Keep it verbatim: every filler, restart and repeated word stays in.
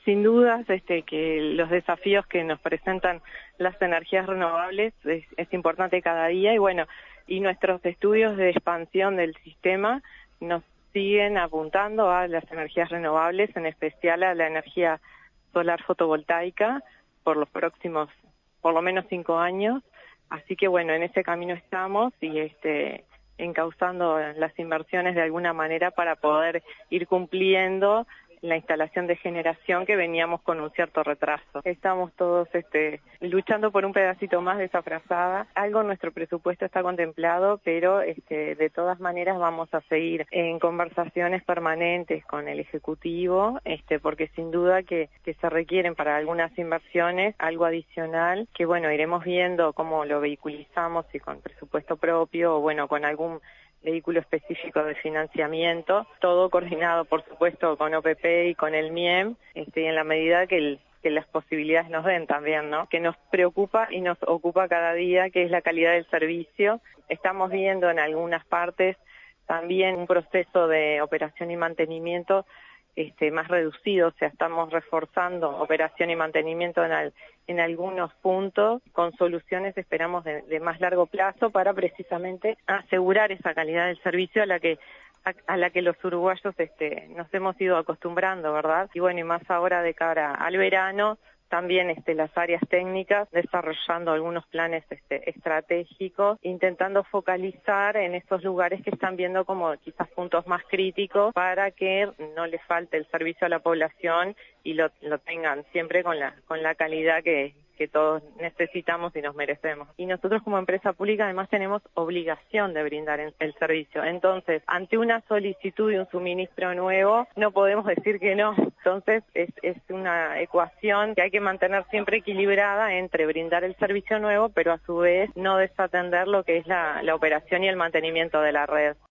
Sin dudas, este, que los desafíos que nos presentan las energías renovables es, es importante cada día y bueno, y nuestros estudios de expansión del sistema nos siguen apuntando a las energías renovables, en especial a la energía solar fotovoltaica por los próximos, por lo menos cinco años. Así que bueno, en ese camino estamos y este, encauzando las inversiones de alguna manera para poder ir cumpliendo la instalación de generación que veníamos con un cierto retraso. Estamos todos este, luchando por un pedacito más de esa frazada. Algo en nuestro presupuesto está contemplado, pero este, de todas maneras vamos a seguir en conversaciones permanentes con el Ejecutivo, este, porque sin duda que, que se requieren para algunas inversiones algo adicional, que bueno, iremos viendo cómo lo vehiculizamos, si con presupuesto propio o bueno, con algún vehículo específico de financiamiento, todo coordinado por supuesto con O P P y con el M I E M, este, y en la medida que, el, que las posibilidades nos den también, ¿no? Que nos preocupa y nos ocupa cada día, que es la calidad del servicio. Estamos viendo en algunas partes también un proceso de operación y mantenimiento Este, más reducido, o sea, estamos reforzando operación y mantenimiento en, al, en algunos puntos con soluciones, esperamos, de, de más largo plazo para precisamente asegurar esa calidad del servicio a la que a, a la que los uruguayos este, nos hemos ido acostumbrando, ¿verdad? Y bueno, y más ahora de cara al verano, también este, las áreas técnicas desarrollando algunos planes este, estratégicos, intentando focalizar en estos lugares que están viendo como quizás puntos más críticos para que no les falte el servicio a la población y lo, lo tengan siempre con la, con la calidad que, que todos necesitamos y nos merecemos. Y nosotros como empresa pública además tenemos obligación de brindar el servicio. Entonces, ante una solicitud de un suministro nuevo, no podemos decir que no. Entonces, es, es una ecuación que hay que mantener siempre equilibrada entre brindar el servicio nuevo, pero a su vez no desatender lo que es la, la operación y el mantenimiento de la red.